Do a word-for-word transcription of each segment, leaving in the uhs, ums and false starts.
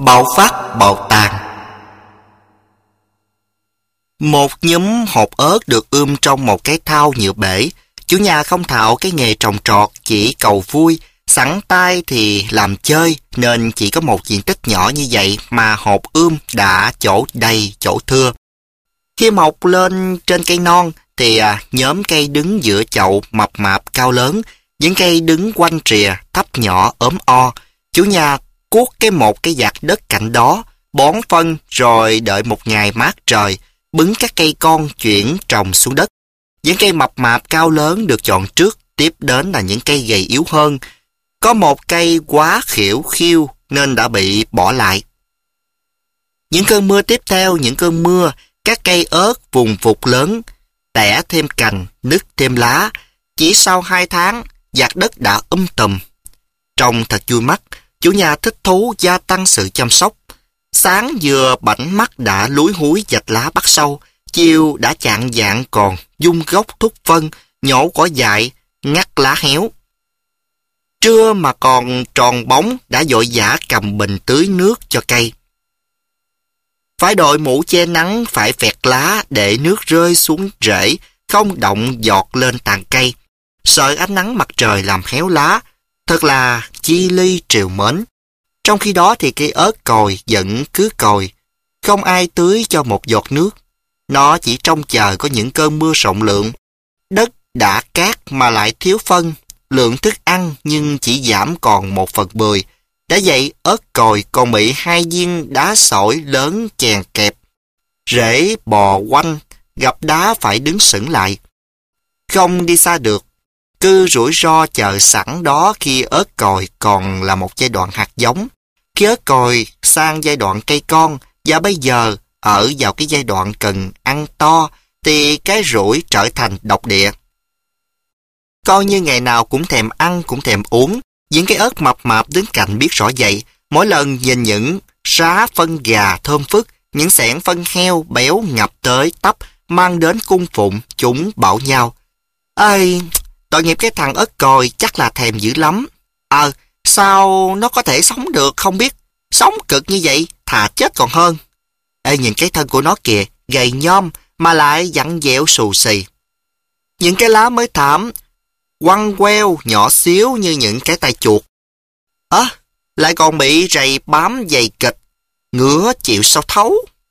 Bạo phát bạo tàn. Một nhúm hột ớt được ươm trong một cái thau nhựa bể. Chủ nhà không thạo cái nghề trồng trọt, chỉ cầu vui, sẵn tay thì làm chơi, nên chỉ có một diện tích nhỏ như vậy mà hột ươm đã chỗ đầy chỗ thưa. Khi mọc lên trên cây non thì à, nhóm cây đứng giữa chậu mập mạp cao lớn, những cây đứng quanh rìa thấp nhỏ ốm o. Chủ nhà cuốc cái một cái vạt đất cạnh đó, bón phân rồi đợi một ngày mát trời, bứng các cây con chuyển trồng xuống đất. Những cây mập mạp cao lớn được chọn trước, tiếp đến là những cây gầy yếu hơn. Có một cây quá khỉu khiu nên đã bị bỏ lại. Những cơn mưa tiếp theo, những cơn mưa, các cây ớt vùng vụt lớn, tẻ thêm cành, nứt thêm lá. Chỉ sau hai tháng, vạt đất đã um tùm. Trông thật vui mắt, chủ nhà thích thú gia tăng sự chăm sóc. Sáng vừa bảnh mắt đã lúi húi vạch lá bắt sâu, chiều đã chạng vạng còn dung gốc thúc phân, nhổ cỏ dại, ngắt lá héo. Trưa mà còn tròn bóng đã vội vã cầm bình tưới nước cho cây. Phải đội mũ che nắng, phải vẹt lá để nước rơi xuống rễ, không động giọt lên tàn cây. Sợ ánh nắng mặt trời làm héo lá, thật là chi ly triều mến. Trong khi đó thì cây ớt còi vẫn cứ còi, không ai tưới cho một giọt nước. Nó chỉ trông chờ có những cơn mưa rộng lượng. Đất đã cát mà lại thiếu phân, lượng thức ăn nhưng chỉ giảm còn một phần mười. Đã vậy ớt còi còn bị hai viên đá sỏi lớn chèn kẹp. Rễ bò quanh, gặp đá phải đứng sững lại. Không đi xa được, cứ rủi ro chờ sẵn đó khi ớt còi còn là một giai đoạn hạt giống. Khi ớt còi sang giai đoạn cây con và bây giờ ở vào cái giai đoạn cần ăn to thì cái rủi trở thành độc địa. Coi như ngày nào cũng thèm ăn cũng thèm uống. Những cái ớt mập mạp đứng cạnh biết rõ vậy. Mỗi lần nhìn những rá phân gà thơm phức, những xẻng phân heo béo ngập tới tấp mang đến cung phụng, chúng bảo nhau: "Ây, tội nghiệp cái thằng ớt còi, chắc là thèm dữ lắm. Ờ, sao nó có thể sống được không biết. Sống cực như vậy, thà chết còn hơn. Ê, nhìn cái thân của nó kìa, gầy nhom mà lại vặn vẹo xù xì. Những cái lá mới thảm, quăng queo nhỏ xíu như những cái tay chuột. Ơ, à, lại còn bị rầy bám dày kịch, ngứa chịu sao thấu.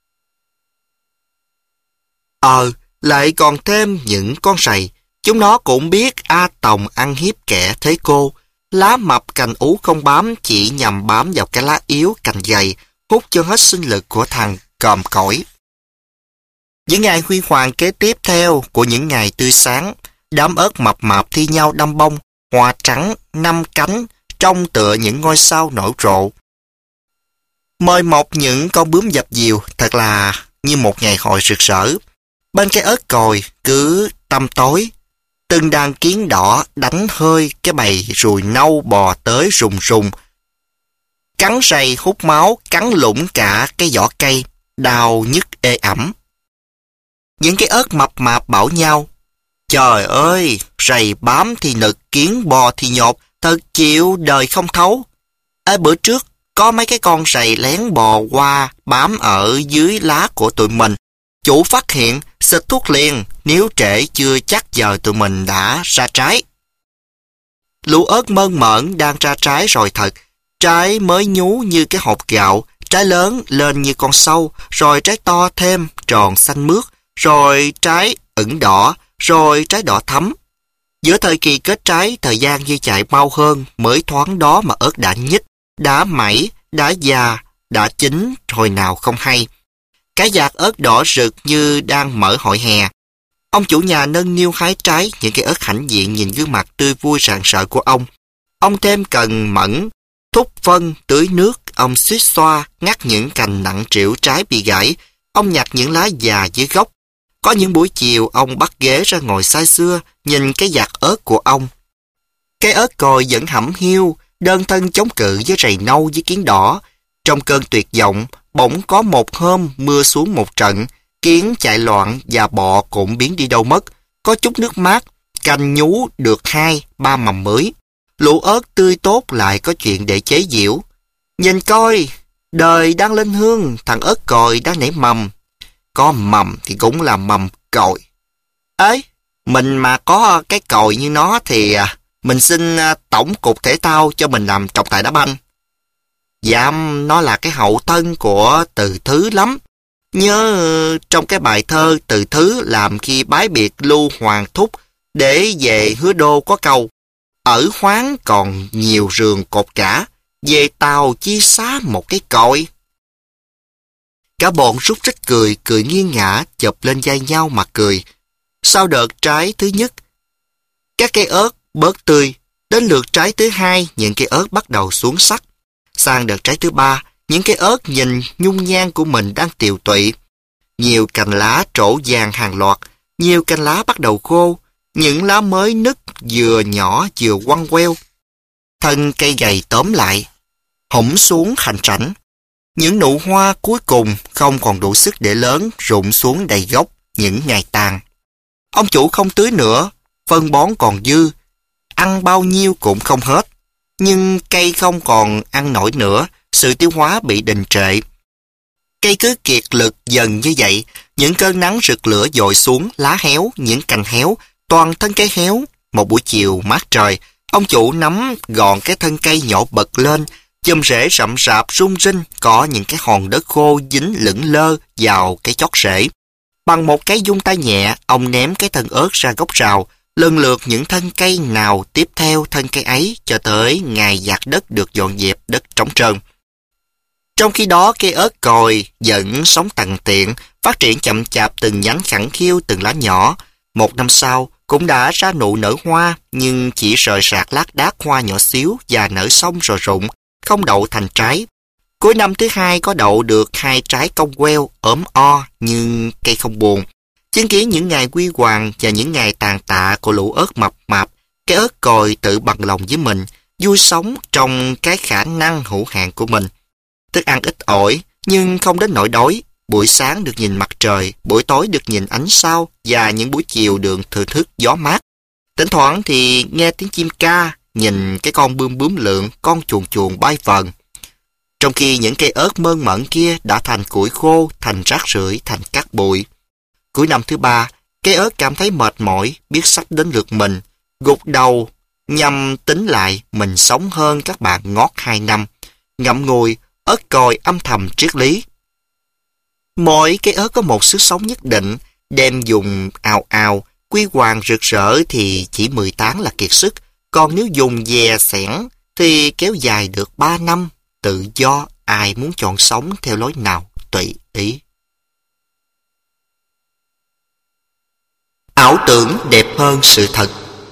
Ờ, lại còn thêm những con rầy. Chúng nó cũng biết A Tòng ăn hiếp kẻ thế cô. Lá mập cành ú không bám, chỉ nhằm bám vào cái lá yếu cành dày, hút cho hết sinh lực của thằng còm cõi. Những ngày huy hoàng kế tiếp theo của những ngày tươi sáng, đám ớt mập mạp thi nhau đâm bông, hoa trắng, năm cánh, trông tựa những ngôi sao nổi rộ. Mời mọc những con bướm dập dìu, thật là như một ngày hội rực rỡ. Bên cái ớt còi cứ tăm tối, từng đàn kiến đỏ đánh hơi cái bầy ruồi nâu bò tới rùng rùng. Cắn rầy hút máu, cắn lủng cả cái vỏ cây, đau nhức ê ẩm. Những cái ớt mập mạp bảo nhau: "Trời ơi, rầy bám thì nực, kiến bò thì nhột, thật chịu đời không thấu. Ê, bữa trước có mấy cái con rầy lén bò qua bám ở dưới lá của tụi mình. Chủ phát hiện, xịt thuốc liền, nếu trễ chưa chắc giờ tụi mình đã ra trái." Lũ ớt mơn mởn đang ra trái rồi thật. Trái mới nhú như cái hột gạo, trái lớn lên như con sâu, rồi trái to thêm, tròn xanh mướt, rồi trái ửng đỏ, rồi trái đỏ thắm. Giữa thời kỳ kết trái, thời gian như chạy mau hơn, mới thoáng đó mà ớt đã nhích, đã mẩy, đã già, đã chín, hồi nào không hay. Cái vạt ớt đỏ rực như đang mở hội hè. Ông chủ nhà nâng niu hái trái, những cái ớt hãnh diện nhìn gương mặt tươi vui rạng rỡ của ông. Ông thêm cần mẫn, thúc phân, tưới nước, ông suýt xoa, ngắt những cành nặng trĩu trái bị gãy, ông nhặt những lá già dưới gốc. Có những buổi chiều ông bắt ghế ra ngồi say sưa, nhìn cái vạt ớt của ông. Cái ớt còi vẫn hẩm hiu, đơn thân chống cự với rầy nâu với kiến đỏ. Trong cơn tuyệt vọng, bỗng có một hôm mưa xuống một trận, kiến chạy loạn và bọ cũng biến đi đâu mất. Có chút nước mát, cành nhú được hai, ba mầm mới. Lũ ớt tươi tốt lại có chuyện để chế giễu. Nhìn coi, Đời đang lên hương, thằng ớt còi đang nảy mầm. Có mầm thì cũng là mầm còi. Ấy, mình mà có cái còi như nó thì mình xin tổng cục thể thao cho mình làm trọng tài đá banh. Dám nó là cái hậu thân của Từ Thứ lắm. Nhớ trong cái bài thơ Từ Thứ làm khi bái biệt Lưu Hoàng Thúc để về Hứa Đô có câu: ở Hoáng còn nhiều rường cột cả, về Tàu chi xá một cái còi. Cả bọn rúc rích cười, cười nghiêng ngã, chụp lên vai nhau mà cười. Sau đợt trái thứ nhất, các cây ớt bớt tươi, đến lượt trái thứ hai, những cây ớt bắt đầu xuống sắc. Sang đợt trái thứ ba, những cây ớt nhìn nhung nhan của mình đang tiều tụy. Nhiều cành lá trổ vàng hàng loạt, nhiều cành lá bắt đầu khô, những lá mới nứt vừa nhỏ vừa quăng queo. Thân cây gầy tóm lại, hõm xuống hành rảnh. Những nụ hoa cuối cùng không còn đủ sức để lớn, rụng xuống đầy gốc những ngày tàn. Ông chủ không tưới nữa, phân bón còn dư, ăn bao nhiêu cũng không hết. Nhưng cây không còn ăn nổi nữa, sự tiêu hóa bị đình trệ. Cây cứ kiệt lực dần như vậy, những cơn nắng rực lửa dội xuống, lá héo, những cành héo, toàn thân cây héo. Một buổi chiều mát trời, ông chủ nắm gọn cái thân cây nhỏ bật lên, chùm rễ rậm rạp rung rinh, có những cái hòn đất khô dính lững lơ vào cái chót rễ. Bằng một cái vung tay nhẹ, ông ném cái thân ớt ra gốc rào, lần lượt những thân cây nào tiếp theo thân cây ấy cho tới ngày dạt đất được dọn dẹp đất trống trơn. Trong khi đó, cây ớt còi vẫn sống tằn tiện, phát triển chậm chạp từng nhánh khẳng khiu, từng lá nhỏ. Một năm sau, cũng đã ra nụ nở hoa, nhưng chỉ rời rạc lác đác hoa nhỏ xíu và nở xong rồi rụng, không đậu thành trái. Cuối năm thứ hai có đậu được hai trái cong queo, ốm o, nhưng cây không buồn. Chứng kiến những ngày quy hoàng và những ngày tàn tạ của lũ ớt mập mạp, cái ớt còi tự bằng lòng với mình, vui sống trong cái khả năng hữu hạn của mình. Thức ăn ít ỏi, nhưng không đến nỗi đói. Buổi sáng được nhìn mặt trời, buổi tối được nhìn ánh sao, và những buổi chiều được thưởng thức gió mát. Thỉnh thoảng thì nghe tiếng chim ca, nhìn cái con bướm bướm lượn, con chuồn chuồn bay vần. Trong khi những cây ớt mơn mởn kia đã thành củi khô, thành rác rưởi, thành cát bụi. Cuối năm thứ ba, cây ớt cảm thấy mệt mỏi, biết sắp đến lượt mình, gục đầu, nhằm tính lại mình sống hơn các bạn ngót hai năm. Ngậm ngùi, ớt còi âm thầm triết lý. Mỗi cây ớt có một sức sống nhất định, đem dùng ào ào, quy hoàng rực rỡ thì chỉ mười tháng là kiệt sức, còn nếu dùng dè sẻn thì kéo dài được ba năm, tự do ai muốn chọn sống theo lối nào tùy ý. Ảo tưởng đẹp hơn sự thật.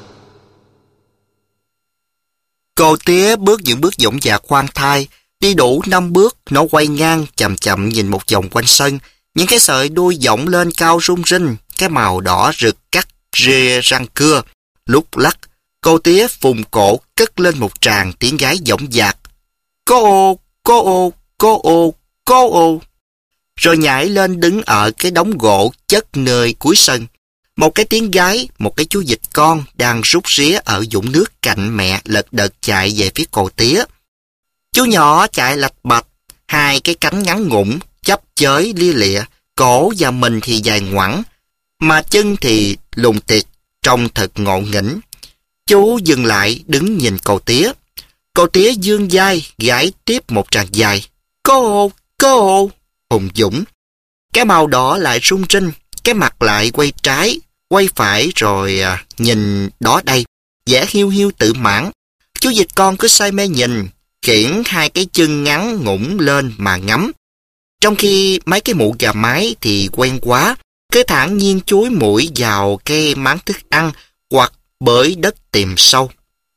Cô tía bước những bước dõng dạc khoan thai, đi đủ năm bước, nó quay ngang chậm chậm nhìn một vòng quanh sân, những cái sợi đuôi dõng lên cao rung rinh, cái màu đỏ rực cắt rê răng cưa. Lúc lắc, cô tía phùng cổ cất lên một tràng tiếng gái dõng dạc. Cô ô, cô ô, cô ô, cô ô. Rồi nhảy lên đứng ở cái đống gỗ chất nơi cuối sân. Một cái tiếng gái, một cái chú vịt con đang rút ría ở vũng nước cạnh mẹ lật đật chạy về phía cô tía. Chú nhỏ chạy lạch bạch, hai cái cánh ngắn ngủn, chắp chới lia lịa, cổ và mình thì dài ngoẵng, mà chân thì lùng tiệt, trông thật ngộ nghĩnh. Chú dừng lại đứng nhìn cô tía. Cô tía dương vai gãi tiếp một tràng dài. Cô ô, cô ô, hùng dũng. Cái màu đỏ lại rung rinh, cái mặt lại quay trái, quay phải rồi à, nhìn đó đây, vẻ hiu hiu tự mãn. Chú vịt con cứ say mê nhìn, kiễng hai cái chân ngắn ngủn lên mà ngắm. Trong khi mấy cái mụ gà mái thì quen quá, cứ thản nhiên chúi mũi vào cái máng thức ăn hoặc bới đất tìm sâu.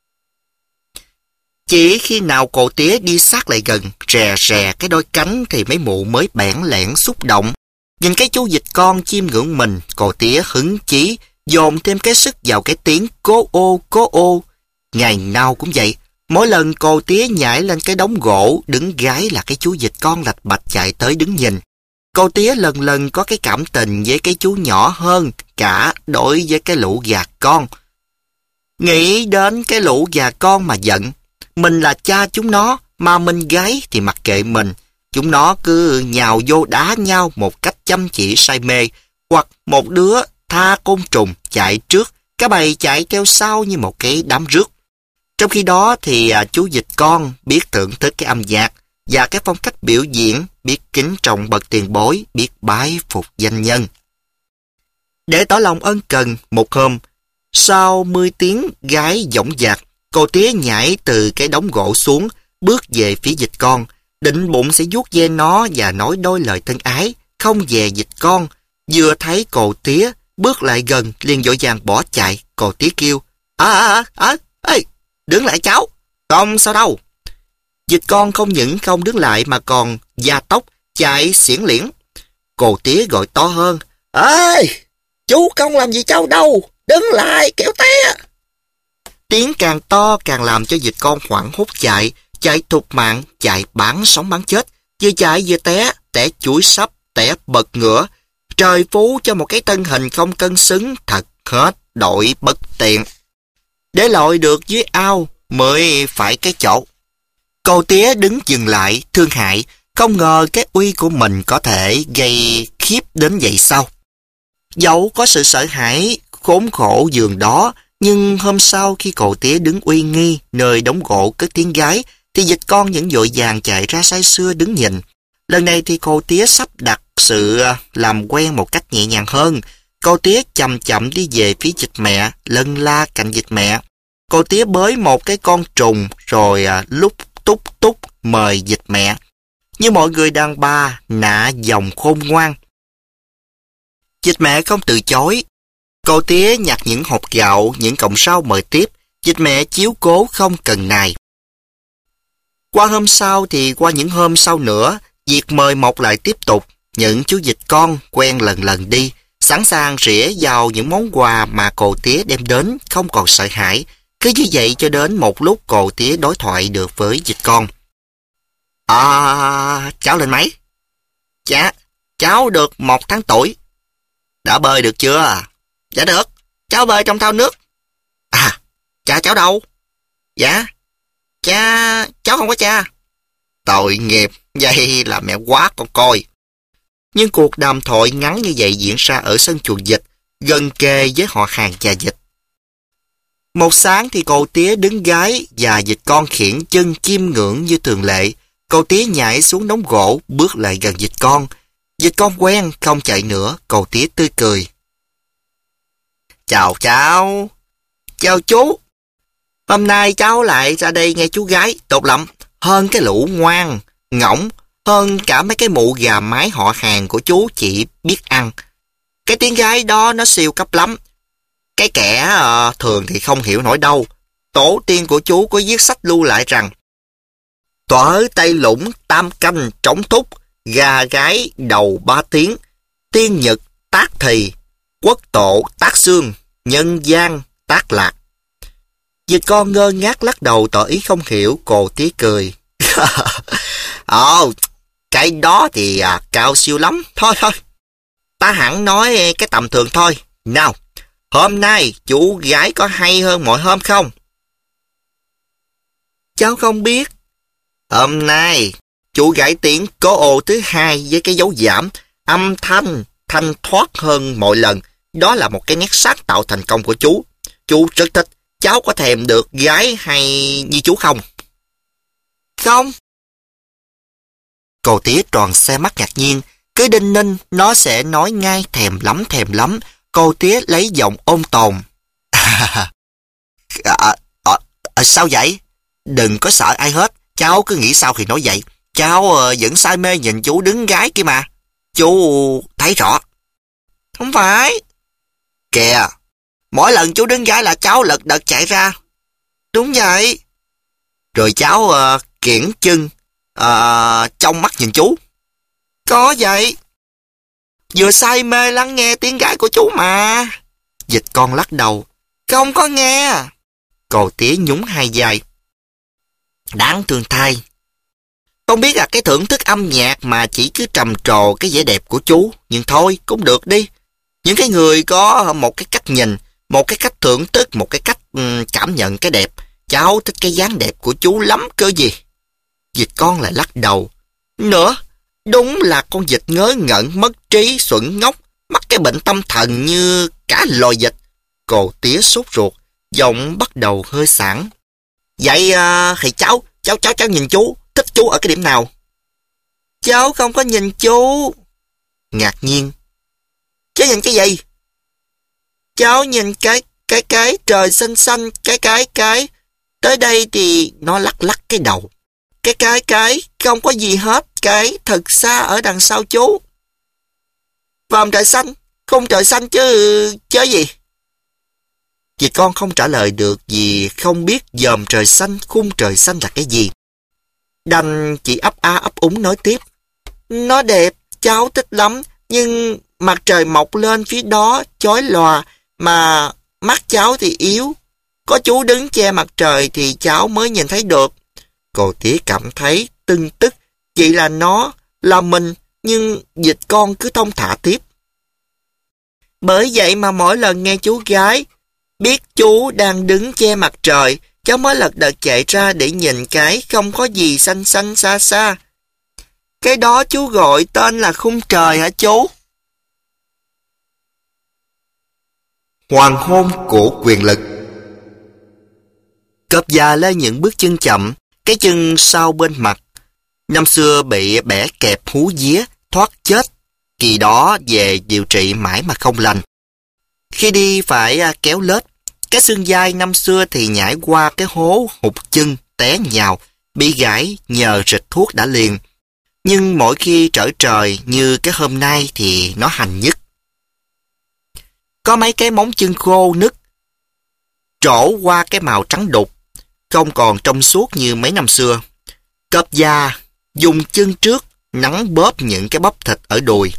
Chỉ khi nào cô tía đi sát lại gần, rè rè cái đôi cánh thì mấy mụ mới bẽn lẽn xúc động. Nhìn cái chú vịt con chiêm ngưỡng mình, cô tía hứng chí, dồn thêm cái sức vào cái tiếng cố ô cố ô. Ngày nào cũng vậy, mỗi lần cô tía nhảy lên cái đống gỗ, đứng gái là cái chú vịt con lạch bạch chạy tới đứng nhìn. Cô tía lần lần có cái cảm tình với cái chú nhỏ hơn cả đối với cái lũ gà con. Nghĩ đến cái lũ gà con mà giận. Mình là cha chúng nó, mà mình gái thì mặc kệ mình. chúng nó cứ nhào vô đá nhau một cách chăm chỉ say mê, hoặc một đứa tha côn trùng chạy trước, cả bầy chạy theo sau như một cái đám rước. Trong khi đó thì à, chú vịt con biết thưởng thức cái âm nhạc và cái phong cách biểu diễn, biết kính trọng bậc tiền bối, biết bái phục danh nhân. Để tỏ lòng ân cần, một hôm, sau mười tiếng gái dõng dạc, cô tía nhảy từ cái đống gỗ xuống, bước về phía vịt con, định bụng sẽ vuốt ve nó và nói đôi lời thân ái, không về vịt con. Vừa thấy cô tía bước lại gần, liền vội vàng bỏ chạy. Cô tía kêu: À, à, à, ê, đứng lại cháu, không sao đâu. Vịt con không những không đứng lại mà còn gia tốc, chạy xiển liễn. Cô tía gọi to hơn: Ê, chú không làm gì cháu đâu, đứng lại kẻo té. Tiếng càng to càng làm cho vịt con hoảng hốt chạy, chạy thục mạng, chạy bán sống bán chết, vừa chạy vừa té, té chuối sắp, té bật ngửa. Trời phú cho một cái thân hình không cân xứng, thật hết đội bất tiện. Để lội được dưới ao mới phải cái chỗ. Cô tía đứng dừng lại, thương hại, không ngờ cái uy của mình có thể gây khiếp đến vậy sao. Dẫu có sự sợ hãi khốn khổ giường đó, nhưng hôm sau khi cô tía đứng uy nghi nơi đống gỗ cất tiếng gái, thì vịt con vẫn vội vàng chạy ra say sưa đứng nhìn. Lần này thì cô tía sắp đặt sự làm quen một cách nhẹ nhàng hơn. Cô tía chậm chậm đi về phía vịt mẹ, lân la cạnh vịt mẹ. Cô tía bới một cái con trùng rồi lúc túc túc mời vịt mẹ. Như mọi người đàn bà nạ dòng khôn ngoan, vịt mẹ không từ chối. Cô tía nhặt những hột gạo, những cọng rau mời tiếp. Vịt mẹ chiếu cố không cần nài. Qua hôm sau thì qua những hôm sau nữa, việc mời mọc lại tiếp tục. Những chú vịt con quen lần lần đi, sẵn sàng rỉa vào những món quà mà cô tía đem đến, không còn sợ hãi. Cứ như vậy cho đến một lúc cô tía đối thoại được với vịt con. À, cháu lên mấy? Dạ, cháu được một tháng tuổi. Đã bơi được chưa? Dạ được, cháu bơi trong thao nước. À, cha cháu đâu? Dạ, cha, cháu không có cha. Tội nghiệp, vậy là mẹ quá con coi. Nhưng cuộc đàm thoại ngắn như vậy diễn ra ở sân chuồng vịt, gần kề với họ hàng và vịt. Một sáng thì cô tía đứng gái và vịt con khiển chân chiêm ngưỡng như thường lệ. Cô tía nhảy xuống đống gỗ, bước lại gần vịt con. Vịt con quen, không chạy nữa, cô tía tươi cười. Chào cháu. Chào chú. Hôm nay cháu lại ra đây nghe chú gái, tốt lắm. Hơn cái lũ ngoan, ngỗng, hơn cả mấy cái mụ gà mái họ hàng của chú chỉ biết ăn. Cái tiếng gái đó nó siêu cấp lắm. Cái kẻ uh, thường thì không hiểu nổi đâu. Tổ tiên của chú có viết sách lưu lại rằng: Tỏa Tây Lũng tam canh trống thúc, gà gái đầu ba tiếng, tiên nhật tác thì, quốc tổ tác xương, nhân gian tác lạc. Vịt con ngơ ngác lắc đầu tỏ ý không hiểu. Cô tía cười. Ồ, cái đó thì à, cao siêu lắm. Thôi thôi, ta hẳn nói cái tầm thường thôi. Nào, hôm nay chú gái có hay hơn mọi hôm không? Cháu không biết. Hôm nay chú gái tiếng có ô thứ hai với cái dấu giảm, âm thanh thanh thoát hơn mọi lần. Đó là một cái nét sáng tạo thành công của chú. Chú rất thích. Cháu có thèm được gái hay như chú không? Không. Cô tía tròn xe mắt ngạc nhiên. Cứ đinh ninh nó sẽ nói ngay thèm lắm thèm lắm. Cô tía lấy giọng ôn tồn. à, à, à, à, sao vậy? Đừng có sợ ai hết. Cháu cứ nghĩ sao thì nói vậy. Cháu à, vẫn say mê nhìn chú đứng gái kia mà. Chú thấy rõ. Không phải. Kìa, mỗi lần chú đứng gái là cháu lật đật chạy ra. Đúng vậy. Rồi cháu uh, kiễng chân uh, trong mắt nhìn chú. Có vậy. Vừa say mê lắng nghe tiếng gái của chú mà. Vịt con lắc đầu. Không có nghe. Cô tía nhún hai vai. Đáng thương thay. Không biết là cái thưởng thức âm nhạc mà chỉ cứ trầm trồ cái vẻ đẹp của chú. Nhưng thôi, cũng được đi. Những cái người có một cái cách nhìn, một cái cách thưởng thức, một cái cách um, cảm nhận cái đẹp. Cháu thích cái dáng đẹp của chú lắm cơ gì. Vịt con lại lắc đầu. Nữa, Đúng là con vịt ngớ ngẩn, mất trí, xuẩn ngốc, mắc cái bệnh tâm thần như cả loài vịt. Cô tía sốt ruột, giọng bắt đầu hơi sảng. Vậy à, thì cháu, cháu, cháu, cháu nhìn chú, thích chú ở cái điểm nào? Cháu không có nhìn chú. Ngạc nhiên. Cháu nhìn cái gì? Cháu nhìn cái, cái, cái trời xanh xanh, cái, cái, cái. Tới đây thì nó lắc lắc cái đầu. Cái, cái, cái, không có gì hết. Cái thật xa ở đằng sau chú. Vòm trời xanh, khung trời xanh chứ, chứ gì? Vì con không trả lời được vì không biết dòm trời xanh, khung trời xanh là cái gì. Đành chỉ ấp a ấp úng nói tiếp. Nó đẹp, cháu thích lắm, nhưng mặt trời mọc lên phía đó chói lòa, mà mắt cháu thì yếu. Có chú đứng che mặt trời thì cháu mới nhìn thấy được. Cô tía cảm thấy tưng tức. Vậy là nó, là mình, nhưng vịt con cứ thông thả tiếp. Bởi vậy mà mỗi lần nghe chú gái biết chú đang đứng che mặt trời, cháu mới lật đật chạy ra để nhìn cái không có gì xanh xanh xa xa. Cái đó chú gọi tên là khung trời hả chú? Hoàng hôn của quyền lực. Cọp già lên những bước chân chậm, cái chân sau bên mặt. Năm xưa bị bẻ kẹp hú vía, thoát chết, kỳ đó về điều trị mãi mà không lành. Khi đi phải kéo lết, cái xương vai năm xưa thì nhảy qua cái hố hụt chân, té nhào, bị gãy nhờ rịch thuốc đã liền. Nhưng mỗi khi trở trời như cái hôm nay thì nó hành nhất. Có mấy cái móng chân khô nứt, trổ qua cái màu trắng đục, không còn trong suốt như mấy năm xưa. Cọp già dùng chân trước nắn bóp những cái bắp thịt ở đùi.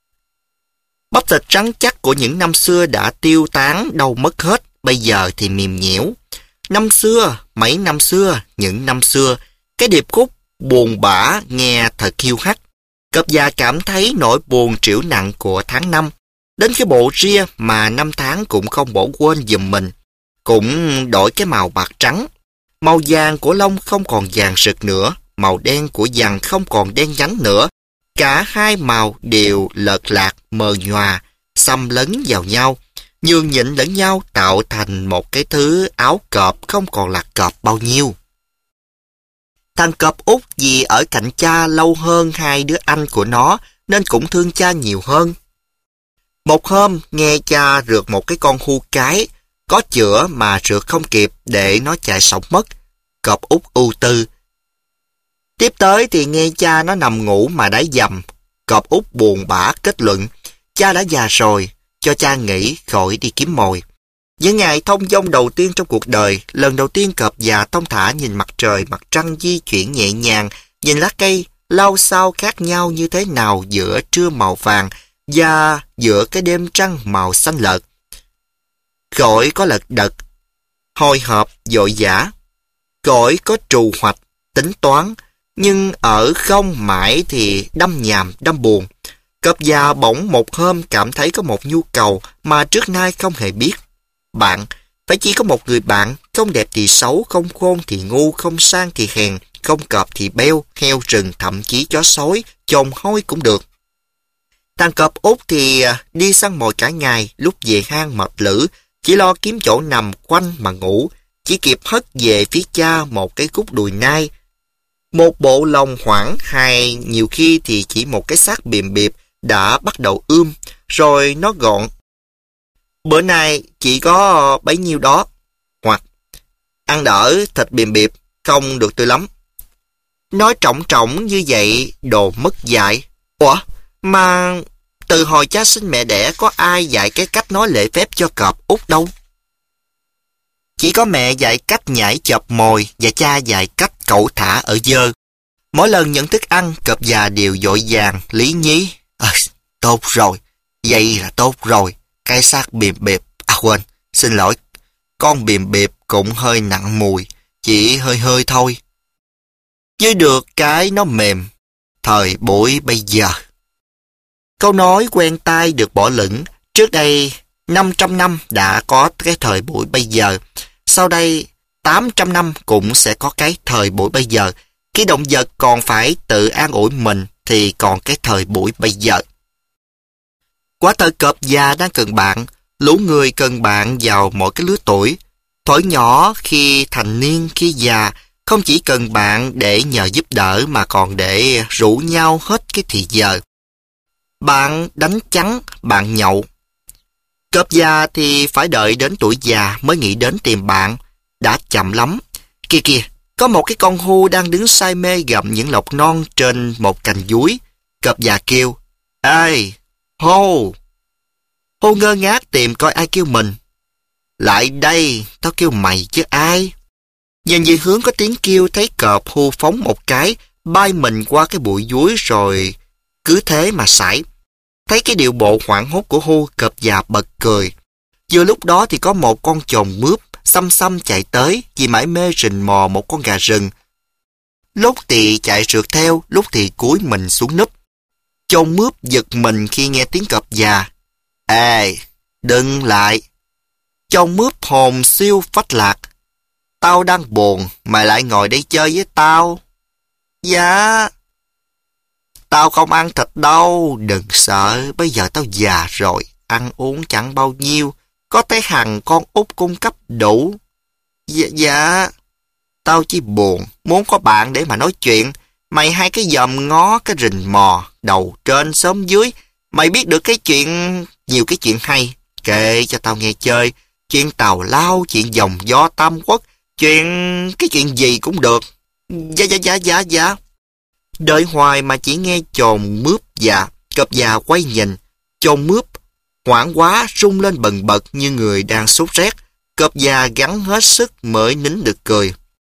Bắp thịt rắn chắc của những năm xưa đã tiêu tán đâu mất hết, bây giờ thì mềm nhẽo. Năm xưa, mấy năm xưa, những năm xưa, cái điệp khúc buồn bã nghe thật hiu hắt. Cọp già cảm thấy nỗi buồn trĩu nặng của tháng năm. Đến cái bộ ria mà năm tháng cũng không bỏ quên giùm mình. Cũng đổi cái màu bạc trắng. Màu vàng của lông không còn vàng rực nữa. Màu đen của dằn không còn đen nhánh nữa. Cả hai màu đều lợt lạc, mờ nhòa, xâm lấn vào nhau, nhường nhịn lẫn nhau tạo thành một cái thứ áo cọp không còn là cọp bao nhiêu. Thằng cọp út vì ở cạnh cha lâu hơn hai đứa anh của nó nên cũng thương cha nhiều hơn. Một hôm nghe cha rượt một cái con hươu cái, có chữa mà rượt không kịp để nó chạy sống mất. Cọp út ưu tư. Tiếp tới thì nghe cha nó nằm ngủ mà đái dầm. Cọp út buồn bã kết luận, cha đã già rồi, cho cha nghỉ khỏi đi kiếm mồi. Những ngày thông dong đầu tiên trong cuộc đời, lần đầu tiên cọp già thông thả nhìn mặt trời, mặt trăng di chuyển nhẹ nhàng, nhìn lá cây lau xao khác nhau như thế nào giữa trưa màu vàng và giữa cái đêm trăng màu xanh lợt. Khỏi có lật đật, hồi hộp, vội vã. Khỏi có trù hoạch, tính toán, nhưng ở không mãi thì đâm nhàm, đâm buồn. Cọp già bỗng một hôm cảm thấy có một nhu cầu mà trước nay không hề biết. Bạn, phải chỉ có một người bạn, không đẹp thì xấu, không khôn thì ngu, không sang thì hèn, không cọp thì beo, heo rừng, thậm chí chó sói, chồn hôi cũng được. Thằng cọp út thì đi săn mồi cả ngày, lúc về hang mệt lử, chỉ lo kiếm chỗ nằm quanh mà ngủ, chỉ kịp hất về phía cha một cái cúc đùi nai. Một bộ lông hoảng, hay nhiều khi thì chỉ một cái xác bìm bịp đã bắt đầu ươm, rồi nó gọn. Bữa nay chỉ có bấy nhiêu đó, hoặc ăn đỡ thịt bìm bịp, không được tươi lắm. Nói trọng trọng như vậy, đồ mất dạy. Ủa, mà từ hồi cha sinh mẹ đẻ có ai dạy cái cách nói lễ phép cho cọp út đâu. Chỉ có mẹ dạy cách nhảy chộp mồi và cha dạy cách cẩu thả ở dơ. Mỗi lần nhận thức ăn, cọp già đều vội vàng, lý nhí. À, tốt rồi, vậy là tốt rồi. Cái xác bìm bịp, à quên, xin lỗi, con bìm bịp cũng hơi nặng mùi, chỉ hơi hơi thôi. Với được cái nó mềm, thời buổi bây giờ. Câu nói quen tai được bỏ lửng, trước đây năm trăm năm đã có cái thời buổi bây giờ, sau đây tám trăm năm cũng sẽ có cái thời buổi bây giờ. Khi động vật còn phải tự an ủi mình, thì thì còn cái thời buổi bây giờ. Quả thời cọp già đang cần bạn, lũ người cần bạn vào mỗi cái lứa tuổi. Thuở nhỏ, khi thành niên, khi già, không chỉ cần bạn để nhờ giúp đỡ mà còn để rủ nhau hết cái thì giờ. Bạn đánh trắng, bạn nhậu. Cọp già thì phải đợi đến tuổi già mới nghĩ đến tìm bạn. Đã chậm lắm. Kìa kìa, có một cái con hươu đang đứng say mê gặm những lộc non trên một cành dúi. Cọp già kêu, ê, hô. Hươu ngơ ngác tìm coi ai kêu mình. Lại đây, tao kêu mày chứ ai. Nhìn về hướng có tiếng kêu, thấy cọp hươu phóng một cái, bay mình qua cái bụi dúi rồi cứ thế mà sải. Thấy cái điệu bộ hoảng hốt của hươu, cọp già bật cười. Vừa lúc đó thì có một con chồn mướp xăm xăm chạy tới vì mải mê rình mò một con gà rừng. Lúc thì chạy rượt theo, lúc thì cúi mình xuống núp. Chồn mướp giật mình khi nghe tiếng cọp già. Ê, đừng lại. Chồn mướp hồn siêu phách lạc. Tao đang buồn, mày lại ngồi đây chơi với tao. Dạ. Tao không ăn thịt đâu, đừng sợ, bây giờ tao già rồi, ăn uống chẳng bao nhiêu, có thấy hằng con út cung cấp đủ. Dạ, dạ. Tao chỉ buồn, muốn có bạn để mà nói chuyện, mày hai cái dòm ngó, cái rình mò, đầu trên xóm dưới, mày biết được cái chuyện, nhiều cái chuyện hay, kể cho tao nghe chơi, chuyện tào lao, chuyện dòng gió tam quốc, chuyện, cái chuyện gì cũng được. Dạ, dạ, dạ, dạ, dạ. Đợi hoài mà chỉ nghe chồn mướp dạ, cọp già quay nhìn, chồn mướp hoảng quá rung lên bần bật như người đang sốt rét. Cọp già gắng hết sức mới nín được cười.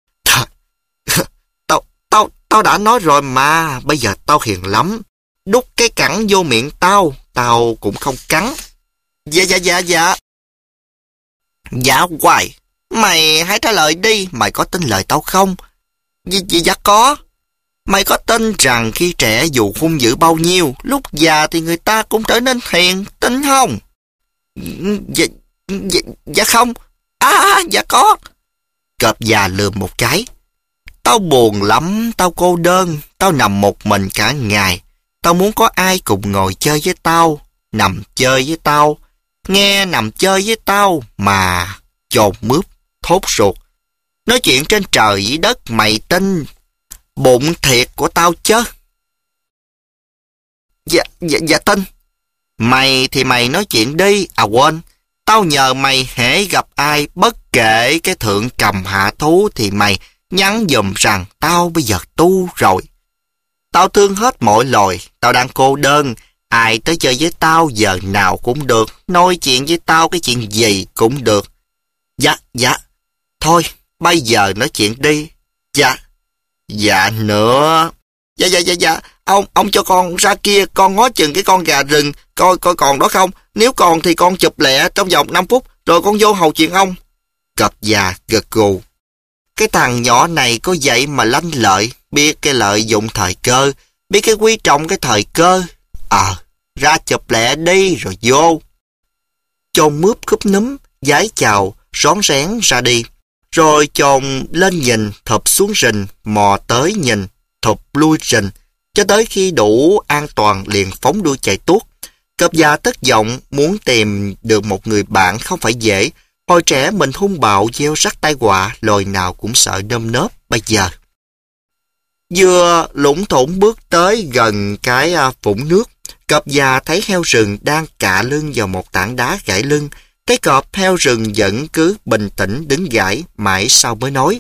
Tao, tao, tao đã nói rồi mà, bây giờ tao hiền lắm. Đút cái cẳng vô miệng tao, tao cũng không cắn. Dạ, dạ, dạ, dạ. Dạ hoài, mày hãy trả lời đi, mày có tin lời tao không? Dạ, dạ, dạ có. Mày có tin rằng khi trẻ dù hung dữ bao nhiêu, lúc già thì người ta cũng trở nên hiền, tin không? Dạ, dạ, dạ không. À, dạ có. Cọp già lườm một cái. Tao buồn lắm, tao cô đơn, tao nằm một mình cả ngày. Tao muốn có ai cùng ngồi chơi với tao, nằm chơi với tao, nghe nằm chơi với tao mà. Chồn mướp, thốt ruột. Nói chuyện trên trời dưới đất mày tin bụng thiệt của tao chứ? Dạ, dạ, dạ tin. Mày thì mày nói chuyện đi. À quên, tao nhờ mày hễ gặp ai bất kể cái thượng cầm hạ thú thì mày nhắn giùm rằng tao bây giờ tu rồi. Tao thương hết mọi loài, tao đang cô đơn, ai tới chơi với tao giờ nào cũng được, nói chuyện với tao cái chuyện gì cũng được. Dạ, dạ, thôi, bây giờ nói chuyện đi. Dạ, dạ nữa. Dạ, dạ, dạ, dạ, ông, ông cho con ra kia, con ngó chừng cái con gà rừng, coi coi còn đó không, nếu còn thì con chụp lẹ trong vòng năm phút, rồi con vô hầu chuyện ông. Cọp già gật gù. Cái thằng nhỏ này có vậy mà lanh lợi, biết cái lợi dụng thời cơ, biết cái quý trọng cái thời cơ. Ờ, à, ra chụp lẹ đi rồi vô. Chồn mướp khúp núm, vái chào, rón rén ra đi. Rồi chồn lên nhìn, thụp xuống rình, mò tới nhìn, thụp lui rình, cho tới khi đủ an toàn liền phóng đuôi chạy tuốt. Cọp già tức giọng, muốn tìm được một người bạn không phải dễ. Hồi trẻ mình hung bạo gieo rắc tai họa, loài nào cũng sợ nơm nớp bây giờ. Vừa lủng thủng bước tới gần cái vũng nước, cọp già thấy heo rừng đang cạ lưng vào một tảng đá gãy lưng. Thấy cọp, heo rừng vẫn cứ bình tĩnh đứng gãi, mãi sau mới nói.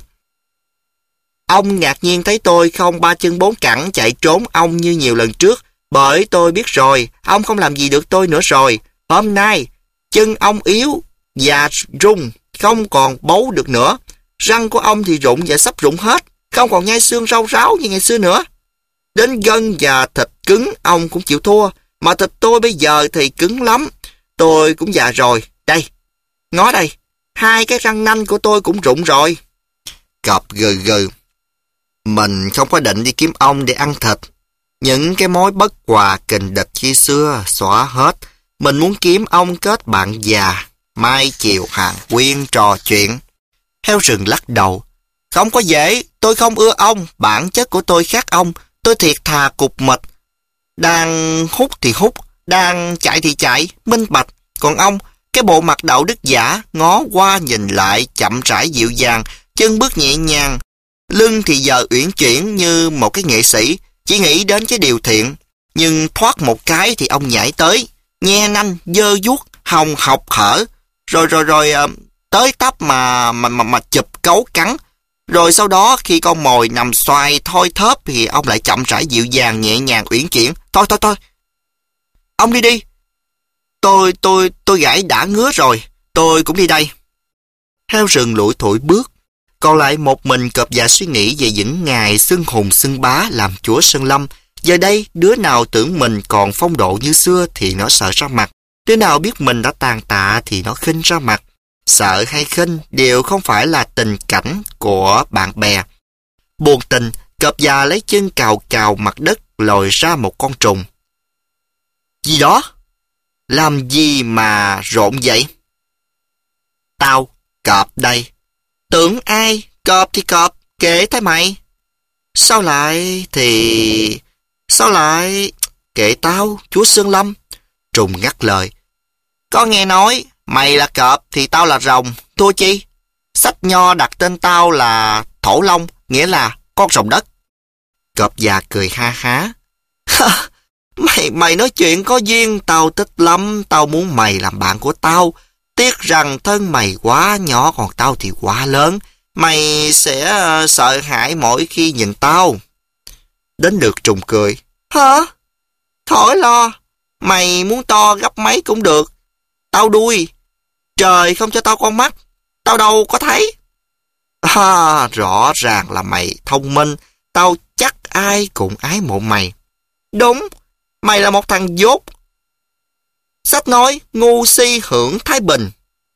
Ông ngạc nhiên thấy tôi không ba chân bốn cẳng chạy trốn ông như nhiều lần trước, bởi tôi biết rồi, ông không làm gì được tôi nữa rồi. Hôm nay, chân ông yếu, da rung, không còn bấu được nữa. Răng của ông thì rụng và sắp rụng hết, không còn nhai xương rau ráo như ngày xưa nữa. Đến gân và thịt cứng ông cũng chịu thua, mà thịt tôi bây giờ thì cứng lắm. Tôi cũng già rồi, đây, ngó đây, hai cái răng nanh của tôi cũng rụng rồi. Cọp gừ gừ. Mình không có định đi kiếm ông để ăn thịt. Những cái mối bất hòa kình địch khi xưa xóa hết. Mình muốn kiếm ông kết bạn già, mai chiều hàng quyên trò chuyện. Heo rừng lắc đầu. Không có dễ, tôi không ưa ông, bản chất của tôi khác ông. Tôi thiệt thà cục mịch. Đang hút thì hút, đang chạy thì chạy, minh bạch. Còn ông, cái bộ mặt đạo đức giả, ngó qua nhìn lại, chậm rãi dịu dàng, chân bước nhẹ nhàng, lưng thì giờ uyển chuyển như một cái nghệ sĩ, chỉ nghĩ đến cái điều thiện. Nhưng thoát một cái thì ông nhảy tới, nhe nanh, dơ vuốt, hồng học hở, rồi rồi rồi tới tấp mà mà mà, mà chụp cấu cắn. Rồi sau đó khi con mồi nằm xoài thoi thóp thì ông lại chậm rãi dịu dàng nhẹ nhàng uyển chuyển. Thôi thôi thôi, ông đi đi. Tôi tôi tôi gãi đã ngứa rồi, tôi cũng đi đây. Heo rừng lủi thủi bước. Còn lại một mình Cọp Già suy nghĩ về những ngày xưng hùng xưng bá làm chúa Sơn Lâm. Giờ đây, đứa nào tưởng mình còn phong độ như xưa thì nó sợ ra mặt. Đứa nào biết mình đã tàn tạ thì nó khinh ra mặt. Sợ hay khinh đều không phải là tình cảnh của bạn bè. Buồn tình, Cọp Già lấy chân cào cào mặt đất lòi ra một con trùng. Gì đó? Làm gì mà rộn vậy? Tao, cọp đây. Tưởng ai? Cọp thì cọp, kệ thay mày. Sao lại thì... Sao lại... Kệ tao, chúa Sơn Lâm. Trùng ngắt lời. Có nghe nói, mày là cọp thì tao là rồng, thua chi? Sách nho đặt tên tao là Thổ Long, nghĩa là con rồng đất. Cọp Già cười ha há. Mày mày nói chuyện có duyên, tao thích lắm, tao muốn mày làm bạn của tao. Tiếc rằng thân mày quá nhỏ, còn tao thì quá lớn. Mày sẽ uh, sợ hãi mỗi khi nhìn tao. Đến lượt Trùng cười. Hả? Khỏi lo, mày muốn to gấp mấy cũng được. Tao đuôi, trời không cho tao con mắt, tao đâu có thấy. À, rõ ràng là mày thông minh, tao chắc ai cũng ái mộ mày. Đúng, mày là một thằng dốt. Sách nói ngu si hưởng thái bình.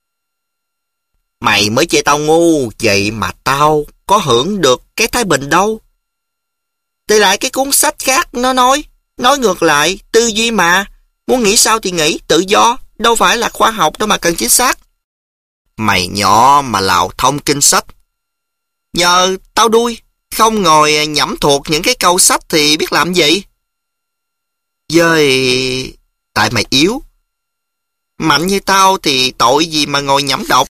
Mày mới chê tao ngu, vậy mà tao có hưởng được cái thái bình đâu. Thì lại cái cuốn sách khác nó nói, nói ngược lại, tư duy mà, muốn nghĩ sao thì nghĩ, tự do, đâu phải là khoa học đâu mà cần chính xác. Mày nhỏ mà lào thông kinh sách. Nhờ tao đuôi, không ngồi nhẩm thuộc những cái câu sách thì biết làm gì. Với... tại mày yếu. Mạnh như tao thì tội gì mà ngồi nhẩm đọc.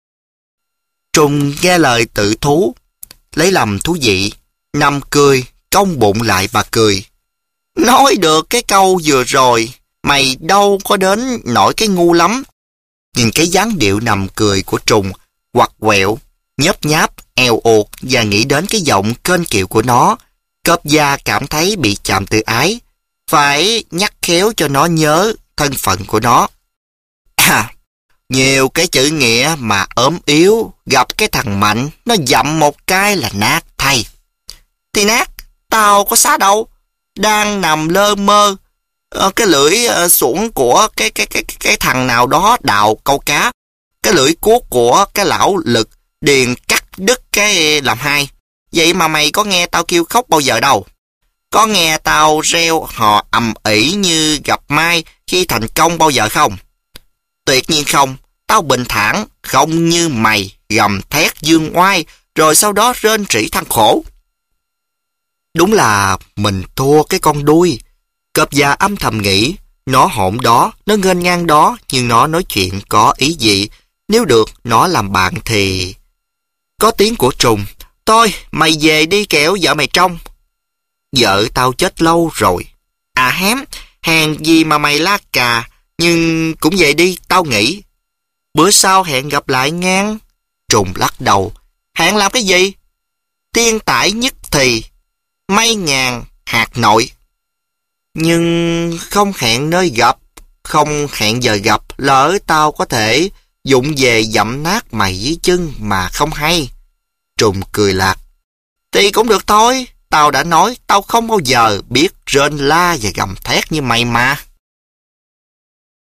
Trùng nghe lời tự thú, lấy làm thú vị, nằm cười, cong bụng lại bà cười. Nói được cái câu vừa rồi, mày đâu có đến nổi cái ngu lắm. Nhìn cái dáng điệu nằm cười của Trùng, quặt quẹo, nhấp nháp, eo ột và nghĩ đến cái giọng kênh kiệu của nó, Cọp Già cảm thấy bị chạm tự ái, phải nhắc khéo cho nó nhớ thân phận của nó. À, nhiều cái chữ nghĩa mà ốm yếu, gặp cái thằng mạnh, nó dậm một cái là nát thay. Thì nát, tao có xá đâu, đang nằm lơ mơ, cái lưỡi xuổng của cái, cái, cái, cái thằng nào đó đào câu cá, cái lưỡi cuốc của cái lão Lực điền cắt đứt cái làm hai. Vậy mà mày có nghe tao kêu khóc bao giờ đâu. Có nghe tao reo hò ầm ĩ như gặp mai khi thành công bao giờ không? Tuyệt nhiên không, tao bình thản, không như mày gầm thét dương oai, rồi sau đó rên rỉ than khổ. Đúng là mình thua cái con đuôi. Cọp Già âm thầm nghĩ, nó hỗn đó, nó nghênh ngang đó, nhưng nó nói chuyện có ý gì. Nếu được, nó làm bạn thì... Có tiếng của Trùng. Thôi, mày về đi kẻo vợ mày trông. Vợ tao chết lâu rồi. À hém, hèn gì mà mày la cà, nhưng cũng về đi, tao nghĩ. Bữa sau hẹn gặp lại ngang. Trùng lắc đầu. Hẹn làm cái gì? Tiên tải nhất thì mây ngàn hạt nội. Nhưng không hẹn nơi gặp, không hẹn giờ gặp, lỡ tao có thể dụng về dậm nát mày dưới chân mà không hay. Trùng cười lạc. Thì cũng được thôi, tao đã nói tao không bao giờ biết rên la và gầm thét như mày mà.